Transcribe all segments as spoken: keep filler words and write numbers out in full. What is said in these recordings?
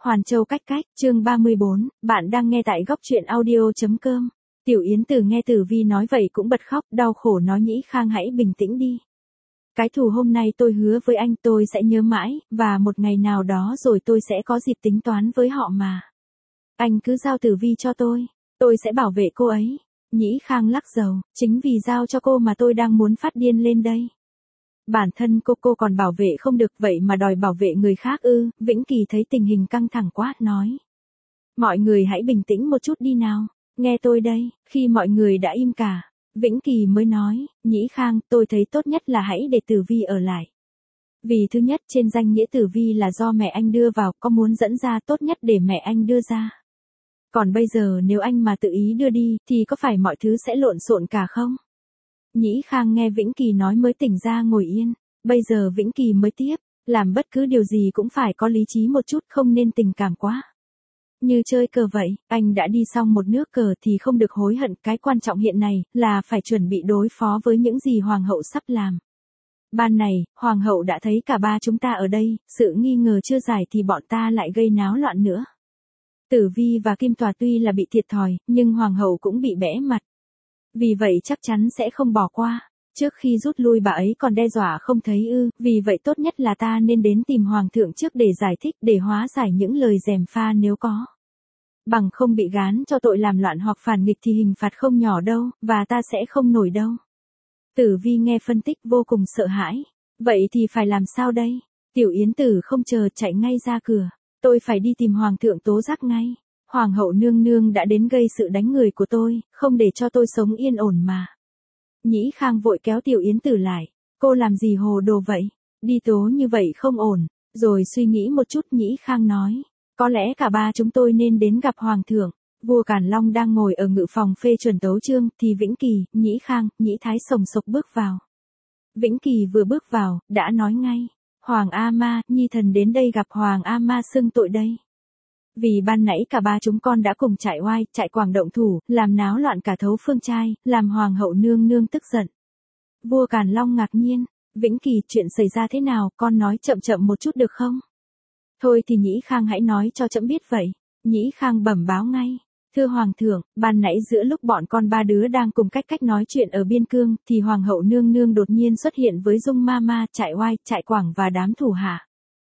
Hoàn Châu cách cách, chương ba mươi bốn, bạn đang nghe tại góc truyện audio.com. Tiểu Yến Tử nghe Tử Vi nói vậy cũng bật khóc, đau khổ nói Nhĩ Khang hãy bình tĩnh đi. Cái thù hôm nay tôi hứa với anh tôi sẽ nhớ mãi, và một ngày nào đó rồi tôi sẽ có dịp tính toán với họ mà. Anh cứ giao Tử Vi cho tôi, tôi sẽ bảo vệ cô ấy. Nhĩ Khang lắc đầu, chính vì giao cho cô mà tôi đang muốn phát điên lên đây. Bản thân cô cô còn bảo vệ không được vậy mà đòi bảo vệ người khác ư? Vĩnh Kỳ thấy tình hình căng thẳng quá, nói. Mọi người hãy bình tĩnh một chút đi nào, nghe tôi đây. Khi mọi người đã im cả, Vĩnh Kỳ mới nói, Nhĩ Khang, tôi thấy tốt nhất là hãy để Tử Vi ở lại. Vì thứ nhất, trên danh nghĩa Tử Vi là do mẹ anh đưa vào, có muốn dẫn ra tốt nhất để mẹ anh đưa ra. Còn bây giờ nếu anh mà tự ý đưa đi, thì có phải mọi thứ sẽ lộn xộn cả không? Nhĩ Khang nghe Vĩnh Kỳ nói mới tỉnh ra ngồi yên, bây giờ Vĩnh Kỳ mới tiếp, làm bất cứ điều gì cũng phải có lý trí một chút, không nên tình cảm quá. Như chơi cờ vậy, anh đã đi xong một nước cờ thì không được hối hận, cái quan trọng hiện nay là phải chuẩn bị đối phó với những gì Hoàng hậu sắp làm. Ban này, Hoàng hậu đã thấy cả ba chúng ta ở đây, sự nghi ngờ chưa giải thì bọn ta lại gây náo loạn nữa. Tử Vi và Kim Tòa tuy là bị thiệt thòi, nhưng Hoàng hậu cũng bị bẽ mặt. Vì vậy chắc chắn sẽ không bỏ qua. Trước khi rút lui bà ấy còn đe dọa không thấy ư, vì vậy tốt nhất là ta nên đến tìm Hoàng thượng trước để giải thích, để hóa giải những lời gièm pha nếu có. Bằng không bị gán cho tội làm loạn hoặc phản nghịch thì hình phạt không nhỏ đâu, và ta sẽ không nổi đâu. Tử Vi nghe phân tích vô cùng sợ hãi. Vậy thì phải làm sao đây? Tiểu Yến Tử không chờ chạy ngay ra cửa. Tôi phải đi tìm Hoàng thượng tố giác ngay. Hoàng hậu nương nương đã đến gây sự đánh người của tôi, không để cho tôi sống yên ổn mà. Nhĩ Khang vội kéo Tiểu Yến Tử lại. Cô làm gì hồ đồ vậy? Đi tố như vậy không ổn. Rồi suy nghĩ một chút Nhĩ Khang nói. Có lẽ cả ba chúng tôi nên đến gặp Hoàng thượng. Vua Càn Long đang ngồi ở ngự phòng phê chuẩn tấu chương, thì Vĩnh Kỳ, Nhĩ Khang, Nhĩ Thái sồng sộc bước vào. Vĩnh Kỳ vừa bước vào, đã nói ngay. Hoàng A Ma, Nhi thần đến đây gặp Hoàng A Ma xưng tội đây. Vì ban nãy cả ba chúng con đã cùng chạy oai, chạy quảng động thủ, làm náo loạn cả thấu phương trai, làm Hoàng hậu nương nương tức giận. Vua Càn Long ngạc nhiên, Vĩnh Kỳ, chuyện xảy ra thế nào, con nói chậm chậm một chút được không? Thôi thì Nhĩ Khang hãy nói cho trẫm biết vậy. Nhĩ Khang bẩm báo ngay. Thưa Hoàng thượng, ban nãy giữa lúc bọn con ba đứa đang cùng cách cách nói chuyện ở biên cương, thì Hoàng hậu nương nương đột nhiên xuất hiện với Dung Ma Ma, Trại Oai, Trại Quảng và đám thủ hạ.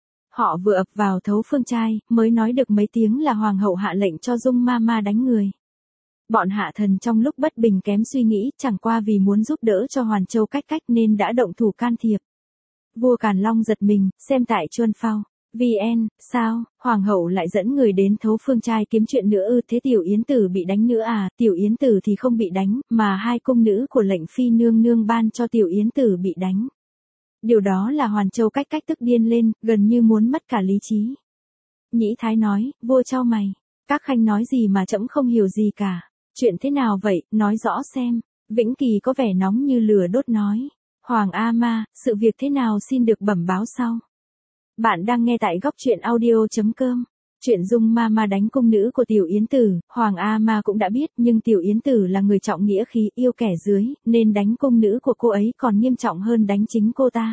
Họ vừa ập vào thấu phương trai, mới nói được mấy tiếng là Hoàng hậu hạ lệnh cho Dung Ma Ma đánh người. Bọn hạ thần trong lúc bất bình kém suy nghĩ, chẳng qua vì muốn giúp đỡ cho Hoàn Châu cách cách nên đã động thủ can thiệp. Vua Càn Long giật mình, xem tại Chuân Phao. vê en, sao, Hoàng hậu lại dẫn người đến thấu phương trai kiếm chuyện nữa ư? Thế Tiểu Yến Tử bị đánh nữa à? Tiểu Yến Tử thì không bị đánh, mà hai cung nữ của lệnh phi nương nương ban cho Tiểu Yến Tử bị đánh. Điều đó là Hoàn Châu cách cách tức điên lên, gần như muốn mất cả lý trí. Nhĩ Thái nói, vua chau mày, các khanh nói gì mà trẫm không hiểu gì cả. Chuyện thế nào vậy, nói rõ xem. Vĩnh Kỳ có vẻ nóng như lửa đốt nói. Hoàng A Ma, sự việc thế nào xin được bẩm báo sau. Bạn đang nghe tại góc truyện audio.com. Chuyện Dung Ma Ma đánh cung nữ của Tiểu Yến Tử, Hoàng A Ma cũng đã biết, nhưng Tiểu Yến Tử là người trọng nghĩa khí, yêu kẻ dưới, nên đánh cung nữ của cô ấy còn nghiêm trọng hơn đánh chính cô ta.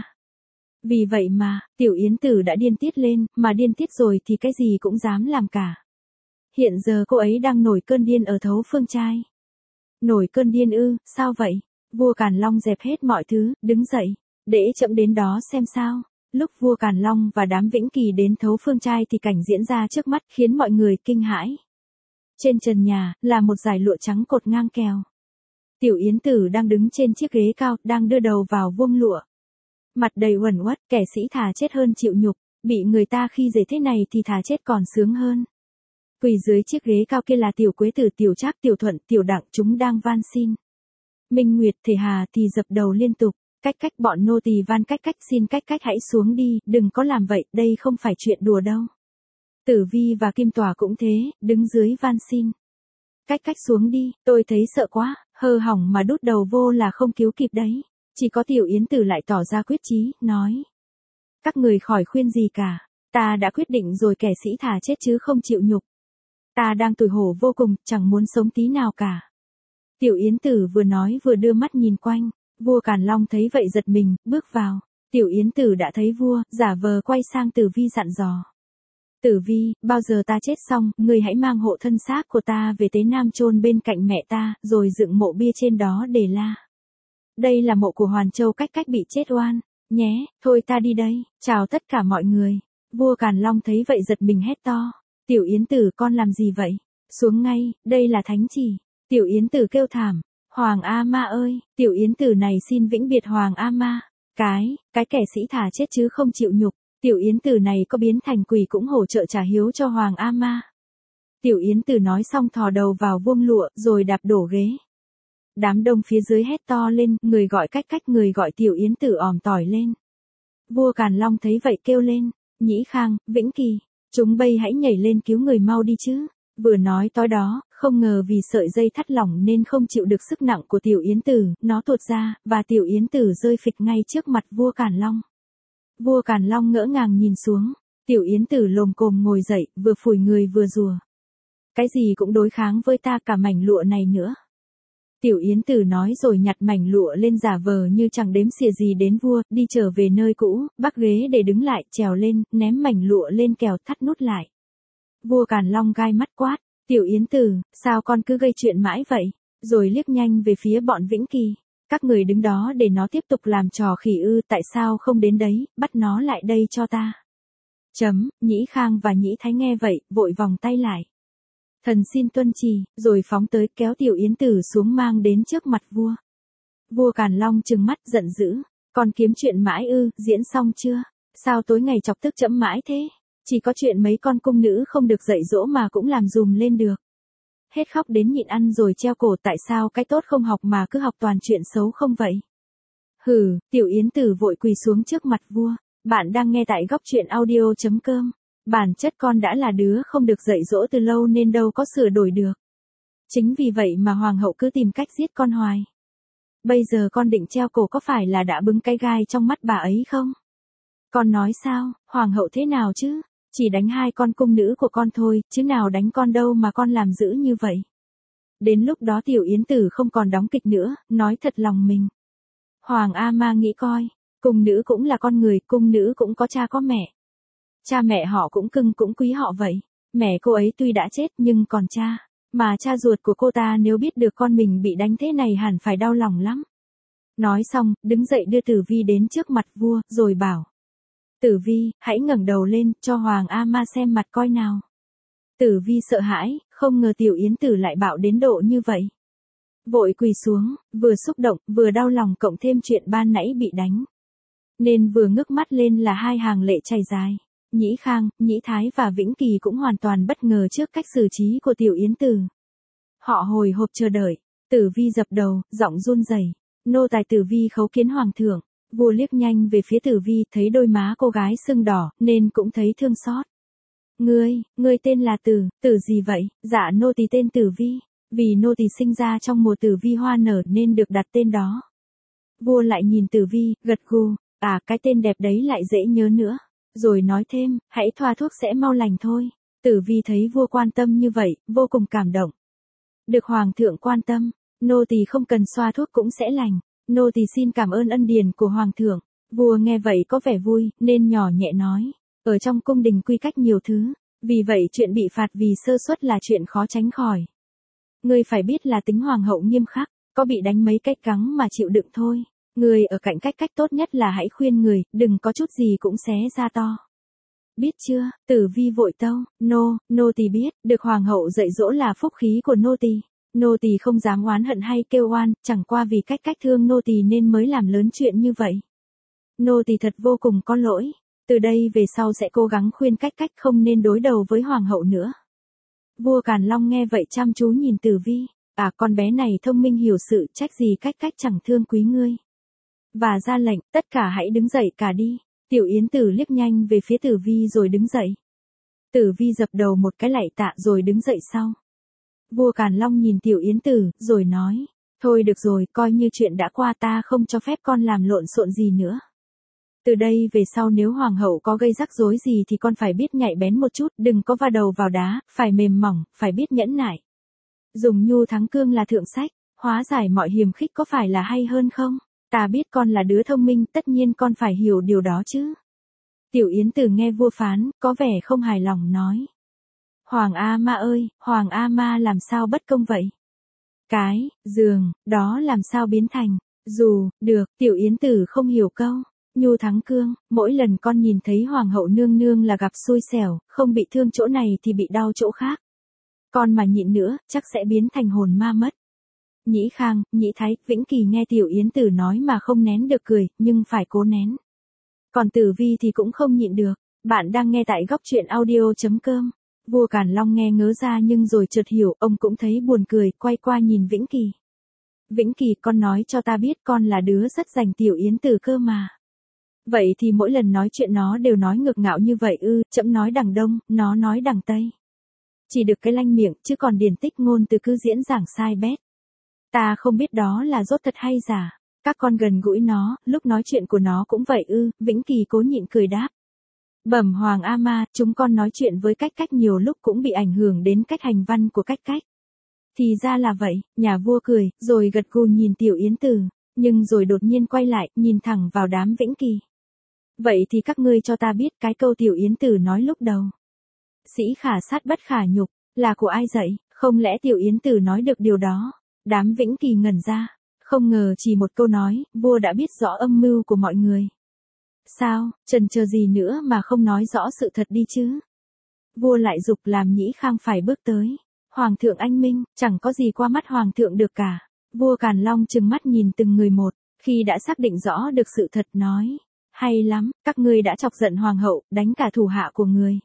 Vì vậy mà, Tiểu Yến Tử đã điên tiết lên, mà điên tiết rồi thì cái gì cũng dám làm cả. Hiện giờ cô ấy đang nổi cơn điên ở thấu phương trai. Nổi cơn điên ư, sao vậy? Vua Càn Long dẹp hết mọi thứ, đứng dậy, để chậm đến đó xem sao. Lúc vua Càn Long và đám Vĩnh Kỳ đến thấu phương trai thì cảnh diễn ra trước mắt khiến mọi người kinh hãi. Trên trần nhà, là một dải lụa trắng cột ngang kèo. Tiểu Yến Tử đang đứng trên chiếc ghế cao, đang đưa đầu vào vuông lụa. Mặt đầy uẩn uất, kẻ sĩ thà chết hơn chịu nhục, bị người ta khi dễ thế này thì thà chết còn sướng hơn. Quỳ dưới chiếc ghế cao kia là Tiểu Quế Tử, Tiểu Trác, Tiểu Thuận, Tiểu Đặng, chúng đang van xin. Minh Nguyệt, Thể Hà thì dập đầu liên tục. Cách cách, bọn nô tỳ van cách cách, xin cách cách hãy xuống đi, đừng có làm vậy, đây không phải chuyện đùa đâu. Tử Vi và Kim Tòa cũng thế, đứng dưới van xin. Cách cách xuống đi, tôi thấy sợ quá, hơ hỏng mà đút đầu vô là không cứu kịp đấy. Chỉ có Tiểu Yến Tử lại tỏ ra quyết chí, nói. Các người khỏi khuyên gì cả, ta đã quyết định rồi, kẻ sĩ thà chết chứ không chịu nhục. Ta đang tủi hổ vô cùng, chẳng muốn sống tí nào cả. Tiểu Yến Tử vừa nói vừa đưa mắt nhìn quanh. Vua Càn Long thấy vậy giật mình, bước vào. Tiểu Yến Tử đã thấy vua, giả vờ quay sang Tử Vi dặn dò. Tử Vi, bao giờ ta chết xong, ngươi hãy mang hộ thân xác của ta về Tế Nam chôn bên cạnh mẹ ta, rồi dựng mộ bia trên đó để la. Đây là mộ của Hoàn Châu Cách Cách bị chết oan, nhé, thôi ta đi đây, chào tất cả mọi người. Vua Càn Long thấy vậy giật mình hét to. Tiểu Yến Tử con làm gì vậy? Xuống ngay, đây là thánh chỉ. Tiểu Yến Tử kêu thảm. Hoàng A Ma ơi, Tiểu Yến Tử này xin vĩnh biệt Hoàng A Ma. Cái, cái kẻ sĩ thà chết chứ không chịu nhục. Tiểu Yến Tử này có biến thành quỷ cũng hỗ trợ trả hiếu cho Hoàng A Ma. Tiểu Yến Tử nói xong thò đầu vào vuông lụa rồi đạp đổ ghế. Đám đông phía dưới hét to lên, người gọi Cách Cách, người gọi Tiểu Yến Tử òm tỏi lên. Vua Càn Long thấy vậy kêu lên, Nhĩ Khang, Vĩnh Kỳ, chúng bây hãy nhảy lên cứu người mau đi chứ. Vừa nói tối đó, không ngờ vì sợi dây thắt lỏng nên không chịu được sức nặng của Tiểu Yến Tử, nó tuột ra, và Tiểu Yến Tử rơi phịch ngay trước mặt vua Càn Long. Vua Càn Long ngỡ ngàng nhìn xuống, Tiểu Yến Tử lồm cồm ngồi dậy, vừa phủi người vừa rùa. Cái gì cũng đối kháng với ta, cả mảnh lụa này nữa. Tiểu Yến Tử nói rồi nhặt mảnh lụa lên giả vờ như chẳng đếm xỉa gì đến vua, đi trở về nơi cũ, bắt ghế để đứng lại, trèo lên, ném mảnh lụa lên kèo thắt nút lại. Vua Càn Long gai mắt quát, Tiểu Yến Tử, sao con cứ gây chuyện mãi vậy? Rồi liếc nhanh về phía bọn Vĩnh Kỳ. Các người đứng đó để nó tiếp tục làm trò khỉ ư, tại sao không đến đấy, bắt nó lại đây cho ta. Chấm, Nhĩ Khang và Nhĩ Thái nghe vậy, vội vòng tay lại. Thần xin tuân chỉ, rồi phóng tới kéo Tiểu Yến Tử xuống mang đến trước mặt vua. Vua Càn Long trừng mắt giận dữ, còn kiếm chuyện mãi ư, diễn xong chưa? Sao tối ngày chọc tức trẫm mãi thế? Chỉ có chuyện mấy con cung nữ không được dạy dỗ mà cũng làm dùm lên được. Hết khóc đến nhịn ăn rồi treo cổ, tại sao cái tốt không học mà cứ học toàn chuyện xấu không vậy? Hừ, Tiểu Yến Tử vội quỳ xuống trước mặt vua. Bạn đang nghe tại góc truyện audio chấm com. Bản chất con đã là đứa không được dạy dỗ từ lâu nên đâu có sửa đổi được. Chính vì vậy mà hoàng hậu cứ tìm cách giết con hoài. Bây giờ con định treo cổ có phải là đã bứng cái gai trong mắt bà ấy không? Con nói sao, hoàng hậu thế nào chứ? Chỉ đánh hai con cung nữ của con thôi, chứ nào đánh con đâu mà con làm dữ như vậy. Đến lúc đó Tiểu Yến Tử không còn đóng kịch nữa, nói thật lòng mình. Hoàng A Ma nghĩ coi, cung nữ cũng là con người, cung nữ cũng có cha có mẹ. Cha mẹ họ cũng cưng cũng quý họ vậy. Mẹ cô ấy tuy đã chết nhưng còn cha, mà cha ruột của cô ta nếu biết được con mình bị đánh thế này hẳn phải đau lòng lắm. Nói xong, đứng dậy đưa Tử Vi đến trước mặt vua, rồi bảo. Tử Vi, hãy ngẩng đầu lên, cho Hoàng A Ma xem mặt coi nào. Tử Vi sợ hãi, không ngờ Tiểu Yến Tử lại bạo đến độ như vậy. Vội quỳ xuống, vừa xúc động, vừa đau lòng cộng thêm chuyện ban nãy bị đánh. Nên vừa ngước mắt lên là hai hàng lệ chảy dài. Nhĩ Khang, Nhĩ Thái và Vĩnh Kỳ cũng hoàn toàn bất ngờ trước cách xử trí của Tiểu Yến Tử. Họ hồi hộp chờ đợi. Tử Vi dập đầu, giọng run rẩy. Nô tài Tử Vi khấu kiến hoàng thượng. Vua liếc nhanh về phía Tử Vi, thấy đôi má cô gái sưng đỏ, nên cũng thấy thương xót. Ngươi, ngươi tên là Tử, Tử gì vậy? Dạ nô tỳ tên Tử Vi, vì nô tỳ sinh ra trong mùa Tử Vi hoa nở nên được đặt tên đó. Vua lại nhìn Tử Vi, gật gù, à cái tên đẹp đấy lại dễ nhớ nữa. Rồi nói thêm, hãy thoa thuốc sẽ mau lành thôi. Tử Vi thấy vua quan tâm như vậy, vô cùng cảm động. Được hoàng thượng quan tâm, nô tỳ không cần xoa thuốc cũng sẽ lành. Nô tỳ xin cảm ơn ân điển của hoàng thượng. Vua nghe vậy có vẻ vui, nên nhỏ nhẹ nói. Ở trong cung đình quy cách nhiều thứ, vì vậy chuyện bị phạt vì sơ suất là chuyện khó tránh khỏi. Ngươi phải biết là tính hoàng hậu nghiêm khắc, có bị đánh mấy cái cắn mà chịu đựng thôi. Người ở cạnh Cách Cách tốt nhất là hãy khuyên người, đừng có chút gì cũng xé ra to. Biết chưa? Tử Vi vội tâu, nô, nô tỳ biết, được hoàng hậu dạy dỗ là phúc khí của nô tỳ. Nô tỳ không dám oán hận hay kêu oan, chẳng qua vì Cách Cách thương nô tỳ nên mới làm lớn chuyện như vậy. Nô tỳ thật vô cùng có lỗi, từ đây về sau sẽ cố gắng khuyên Cách Cách không nên đối đầu với hoàng hậu nữa. Vua Càn Long nghe vậy chăm chú nhìn Tử Vi, à con bé này thông minh hiểu sự, trách gì Cách Cách chẳng thương quý ngươi. Và ra lệnh, tất cả hãy đứng dậy cả đi. Tiểu Yến Tử liếc nhanh về phía Tử Vi rồi đứng dậy. Tử Vi dập đầu một cái lạy tạ rồi đứng dậy sau. Vua Càn Long nhìn Tiểu Yến Tử, rồi nói, thôi được rồi, coi như chuyện đã qua, ta không cho phép con làm lộn xộn gì nữa. Từ đây về sau nếu hoàng hậu có gây rắc rối gì thì con phải biết nhạy bén một chút, đừng có va đầu vào đá, phải mềm mỏng, phải biết nhẫn nại. Dùng nhu thắng cương là thượng sách, hóa giải mọi hiềm khích có phải là hay hơn không? Ta biết con là đứa thông minh, tất nhiên con phải hiểu điều đó chứ. Tiểu Yến Từ nghe vua phán, có vẻ không hài lòng nói. Hoàng A Ma ơi, Hoàng A Ma làm sao bất công vậy? Cái, giường, đó làm sao biến thành, dù, được, Tiểu Yến Tử không hiểu câu. Nhu Thắng Cương, mỗi lần con nhìn thấy Hoàng hậu nương nương là gặp xui xẻo, không bị thương chỗ này thì bị đau chỗ khác. Con mà nhịn nữa, chắc sẽ biến thành hồn ma mất. Nhĩ Khang, Nhĩ Thái, Vĩnh Kỳ nghe Tiểu Yến Tử nói mà không nén được cười, nhưng phải cố nén. Còn Tử Vi thì cũng không nhịn được. Bạn đang nghe tại góc truyện audio.com. Vua Càn Long nghe ngớ ra nhưng rồi chợt hiểu, ông cũng thấy buồn cười, quay qua nhìn Vĩnh Kỳ. Vĩnh Kỳ, con nói cho ta biết con là đứa rất dành Tiểu Yến Tử cơ mà. Vậy thì mỗi lần nói chuyện nó đều nói ngược ngạo như vậy ư? Trẫm nói đằng đông, nó nói đằng tây. Chỉ được cái lanh miệng, chứ còn điển tích ngôn từ cứ diễn giảng sai bét. Ta không biết đó là dốt thật hay giả. Các con gần gũi nó, lúc nói chuyện của nó cũng vậy ư? Vĩnh Kỳ cố nhịn cười đáp. Bẩm Hoàng A Ma, chúng con nói chuyện với Cách Cách nhiều lúc cũng bị ảnh hưởng đến cách hành văn của Cách Cách. Thì ra là vậy, nhà vua cười, rồi gật gù nhìn Tiểu Yến Tử, nhưng rồi đột nhiên quay lại, nhìn thẳng vào đám Vĩnh Kỳ. Vậy thì các ngươi cho ta biết cái câu Tiểu Yến Tử nói lúc đầu. Sĩ khả sát bất khả nhục, là của ai dạy, không lẽ Tiểu Yến Tử nói được điều đó? Đám Vĩnh Kỳ ngẩn ra, không ngờ chỉ một câu nói, vua đã biết rõ âm mưu của mọi người. Sao, chần chờ gì nữa mà không nói rõ sự thật đi chứ? Vua lại giục làm Nhĩ Khang phải bước tới. Hoàng thượng anh minh, chẳng có gì qua mắt Hoàng thượng được cả. Vua Càn Long trừng mắt nhìn từng người một, khi đã xác định rõ được sự thật nói. Hay lắm, các ngươi đã chọc giận Hoàng hậu, đánh cả thủ hạ của người.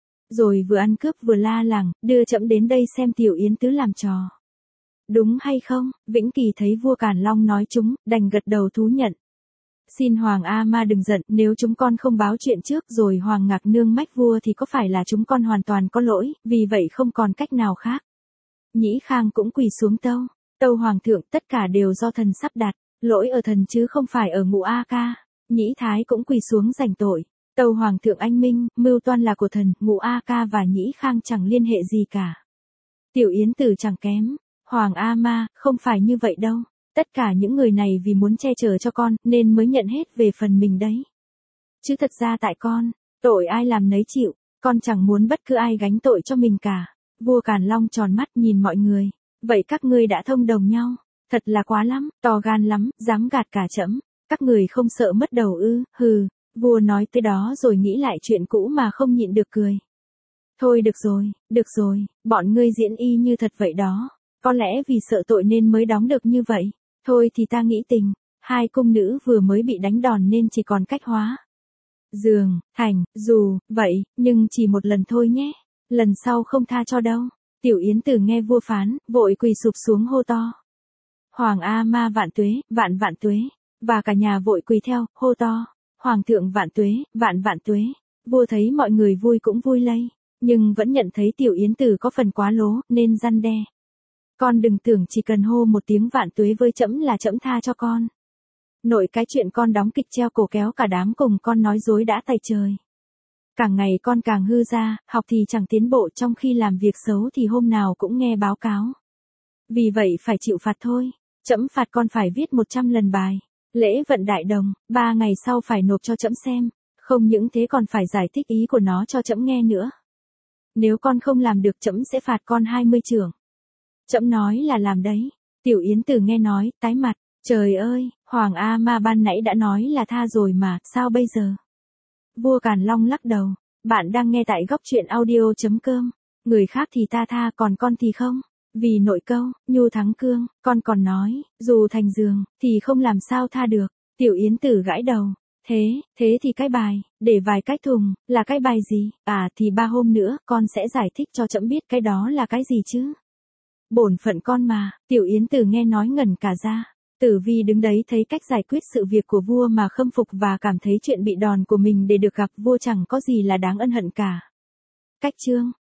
Rồi vừa ăn cướp vừa la làng, đưa trẫm đến đây xem Tiểu Yến Tứ làm trò. Đúng hay không? Vĩnh Kỳ thấy vua Càn Long nói chúng, đành gật đầu thú nhận. Xin Hoàng A Ma đừng giận, nếu chúng con không báo chuyện trước rồi Hoàng Ngạc Nương mách vua thì có phải là chúng con hoàn toàn có lỗi, vì vậy không còn cách nào khác. Nhĩ Khang cũng quỳ xuống tâu, tâu Hoàng thượng, tất cả đều do thần sắp đặt, lỗi ở thần chứ không phải ở Ngũ A Ca. Nhĩ Thái cũng quỳ xuống giành tội, tâu Hoàng thượng anh minh, mưu toan là của thần, Ngũ A Ca và Nhĩ Khang chẳng liên hệ gì cả. Tiểu Yến Tử chẳng kém, Hoàng A Ma, không phải như vậy đâu. Tất cả những người này vì muốn che chở cho con, nên mới nhận hết về phần mình đấy. Chứ thật ra tại con, tội ai làm nấy chịu, con chẳng muốn bất cứ ai gánh tội cho mình cả. Vua Càn Long tròn mắt nhìn mọi người, vậy các ngươi đã thông đồng nhau, thật là quá lắm, to gan lắm, dám gạt cả trẫm, các người không sợ mất đầu ư? Hừ, vua nói tới đó rồi nghĩ lại chuyện cũ mà không nhịn được cười. Thôi được rồi, được rồi, bọn ngươi diễn y như thật vậy đó, có lẽ vì sợ tội nên mới đóng được như vậy. Thôi thì ta nghĩ tình, hai cung nữ vừa mới bị đánh đòn nên chỉ còn cách hóa giường, thành, dù, vậy, nhưng chỉ một lần thôi nhé, lần sau không tha cho đâu. Tiểu Yến Tử nghe vua phán, vội quỳ sụp xuống hô to. Hoàng A Ma vạn tuế, vạn vạn tuế, và cả nhà vội quỳ theo, hô to. Hoàng thượng vạn tuế, vạn vạn tuế. Vua thấy mọi người vui cũng vui lây, nhưng vẫn nhận thấy Tiểu Yến Tử có phần quá lố, nên răn đe. Con đừng tưởng chỉ cần hô một tiếng vạn tuế với trẫm là trẫm tha cho con. Nội cái chuyện con đóng kịch treo cổ kéo cả đám cùng con nói dối đã tày trời. Càng ngày con càng hư ra, học thì chẳng tiến bộ, trong khi làm việc xấu thì hôm nào cũng nghe báo cáo. Vì vậy phải chịu phạt thôi. Trẫm phạt con phải viết một trăm lần bài lễ vận đại đồng, ba ngày sau phải nộp cho trẫm xem. Không những thế còn phải giải thích ý của nó cho trẫm nghe nữa. Nếu con không làm được trẫm sẽ phạt con hai mươi chưởng. Trẫm nói là làm đấy. Tiểu Yến Tử nghe nói, tái mặt. Trời ơi, Hoàng A Ma ban nãy đã nói là tha rồi mà, sao bây giờ? Vua Càn Long lắc đầu. Bạn đang nghe tại góc truyện audio.com. Người khác thì ta tha, còn con thì không. Vì nội câu, Nhu Thắng Cương, con còn nói, dù thành giường, thì không làm sao tha được. Tiểu Yến Tử gãi đầu. Thế, thế thì cái bài, để vài cái thùng, là cái bài gì? À thì ba hôm nữa, con sẽ giải thích cho trẫm biết cái đó là cái gì chứ. Bổn phận con mà. Tiểu Yến Tử nghe nói ngẩn cả ra. Tử Vi đứng đấy thấy cách giải quyết sự việc của vua mà khâm phục và cảm thấy chuyện bị đòn của mình để được gặp vua chẳng có gì là đáng ân hận cả. Cách chương